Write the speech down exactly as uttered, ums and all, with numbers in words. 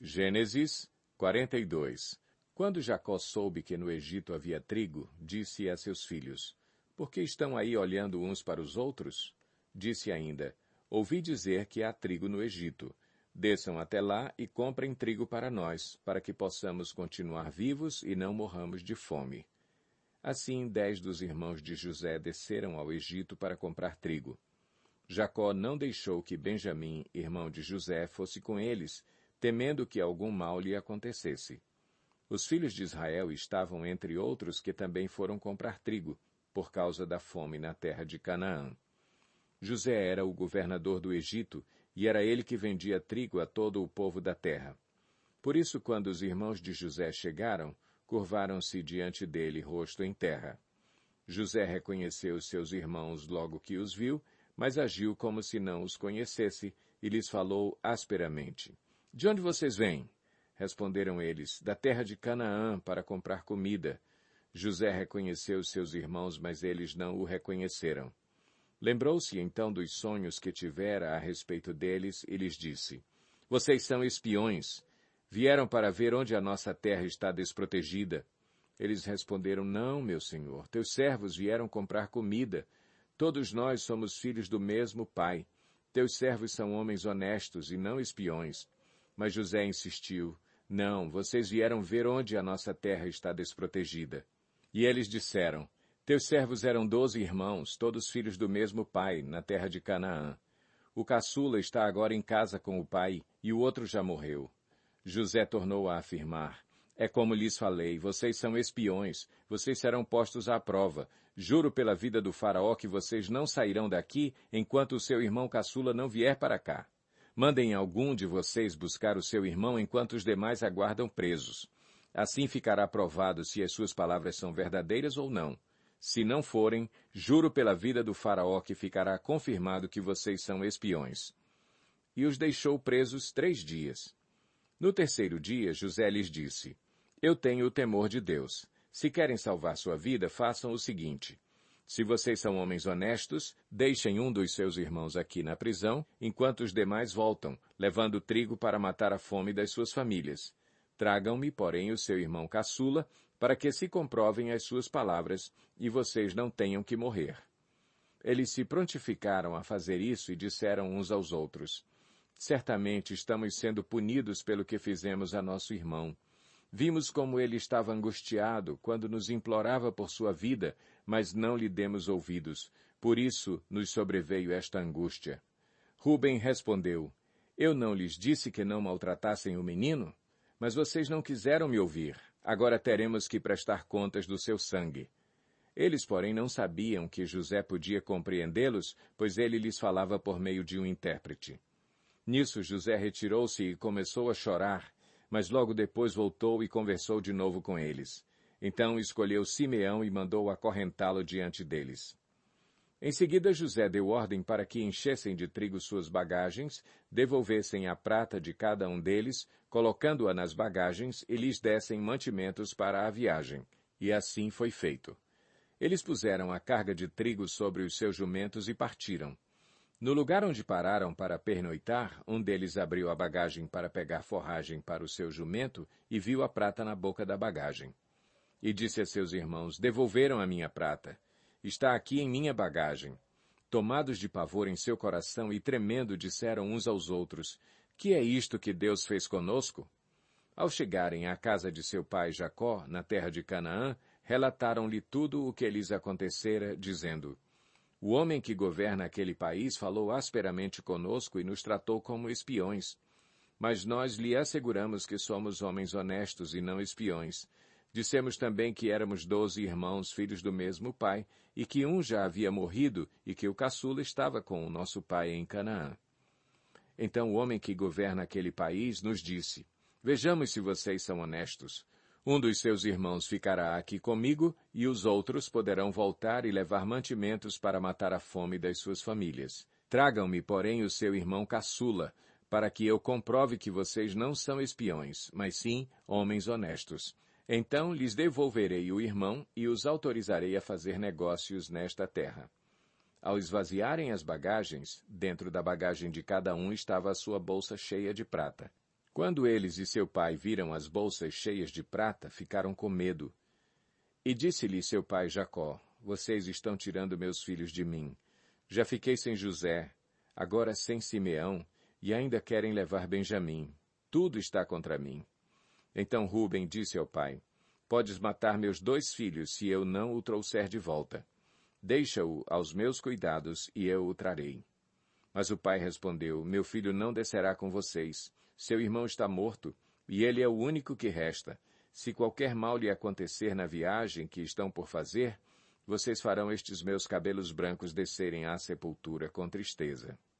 Gênesis quarenta e dois. Quando Jacó soube que no Egito havia trigo, disse a seus filhos, por que estão aí olhando uns para os outros? Disse ainda, ouvi dizer que há trigo no Egito. Desçam até lá e comprem trigo para nós, para que possamos continuar vivos e não morramos de fome. Assim, dez dos irmãos de José desceram ao Egito para comprar trigo. Jacó não deixou que Benjamim, irmão de José, fosse com eles, temendo que algum mal lhe acontecesse. Os filhos de Israel estavam entre outros que também foram comprar trigo, por causa da fome na terra de Canaã. José era o governador do Egito, e era ele que vendia trigo a todo o povo da terra. Por isso, quando os irmãos de José chegaram, curvaram-se diante dele, rosto em terra. José reconheceu seus irmãos logo que os viu, mas agiu como se não os conhecesse, e lhes falou asperamente. De onde vocês vêm? Responderam eles, da terra de Canaã, para comprar comida. José reconheceu seus irmãos, mas eles não o reconheceram. Lembrou-se então dos sonhos que tivera a respeito deles e lhes disse, vocês são espiões. Vieram para ver onde a nossa terra está desprotegida. Eles responderam, não, meu senhor, teus servos vieram comprar comida. Todos nós somos filhos do mesmo pai. Teus servos são homens honestos e não espiões. Mas José insistiu, não, vocês vieram ver onde a nossa terra está desprotegida. E eles disseram, teus servos eram doze irmãos, todos filhos do mesmo pai, na terra de Canaã. O caçula está agora em casa com o pai, e o outro já morreu. José tornou a afirmar, é como lhes falei, vocês são espiões, vocês serão postos à prova. Juro pela vida do faraó que vocês não sairão daqui enquanto o seu irmão caçula não vier para cá. Mandem algum de vocês buscar o seu irmão enquanto os demais aguardam presos. Assim ficará provado se as suas palavras são verdadeiras ou não. Se não forem, juro pela vida do faraó que ficará confirmado que vocês são espiões. E os deixou presos três dias. No terceiro dia, José lhes disse, eu tenho o temor de Deus. Se querem salvar sua vida, façam o seguinte. Se vocês são homens honestos, deixem um dos seus irmãos aqui na prisão, enquanto os demais voltam, levando trigo para matar a fome das suas famílias. Tragam-me, porém, o seu irmão caçula, para que se comprovem as suas palavras, e vocês não tenham que morrer. Eles se prontificaram a fazer isso e disseram uns aos outros, certamente estamos sendo punidos pelo que fizemos a nosso irmão. Vimos como ele estava angustiado quando nos implorava por sua vida, mas não lhe demos ouvidos. Por isso nos sobreveio esta angústia. Ruben respondeu, eu não lhes disse que não maltratassem o menino? Mas vocês não quiseram me ouvir. Agora teremos que prestar contas do seu sangue. Eles, porém, não sabiam que José podia compreendê-los, pois ele lhes falava por meio de um intérprete. Nisso José retirou-se e começou a chorar, mas logo depois voltou e conversou de novo com eles. Então escolheu Simeão e mandou acorrentá-lo diante deles. Em seguida José deu ordem para que enchessem de trigo suas bagagens, devolvessem a prata de cada um deles, colocando-a nas bagagens e lhes dessem mantimentos para a viagem. E assim foi feito. Eles puseram a carga de trigo sobre os seus jumentos e partiram. No lugar onde pararam para pernoitar, um deles abriu a bagagem para pegar forragem para o seu jumento e viu a prata na boca da bagagem. E disse a seus irmãos, devolveram a minha prata. Está aqui em minha bagagem. Tomados de pavor em seu coração e tremendo, disseram uns aos outros, que é isto que Deus fez conosco? Ao chegarem à casa de seu pai Jacó, na terra de Canaã, relataram-lhe tudo o que lhes acontecera, dizendo, o homem que governa aquele país falou asperamente conosco e nos tratou como espiões. Mas nós lhe asseguramos que somos homens honestos e não espiões. Dissemos também que éramos doze irmãos, filhos do mesmo pai, e que um já havia morrido e que o caçula estava com o nosso pai em Canaã. Então o homem que governa aquele país nos disse, vejamos se vocês são honestos. Um dos seus irmãos ficará aqui comigo, e os outros poderão voltar e levar mantimentos para matar a fome das suas famílias. Tragam-me, porém, o seu irmão caçula, para que eu comprove que vocês não são espiões, mas sim homens honestos. Então lhes devolverei o irmão e os autorizarei a fazer negócios nesta terra. Ao esvaziarem as bagagens, dentro da bagagem de cada um estava a sua bolsa cheia de prata. Quando eles e seu pai viram as bolsas cheias de prata, ficaram com medo. E disse-lhe seu pai Jacó, vocês estão tirando meus filhos de mim. Já fiquei sem José, agora sem Simeão, e ainda querem levar Benjamim. Tudo está contra mim. Então Rúben disse ao pai, podes matar meus dois filhos se eu não o trouxer de volta. Deixa-o aos meus cuidados e eu o trarei. Mas o pai respondeu, meu filho não descerá com vocês. Seu irmão está morto, e ele é o único que resta. Se qualquer mal lhe acontecer na viagem que estão por fazer, vocês farão estes meus cabelos brancos descerem à sepultura com tristeza.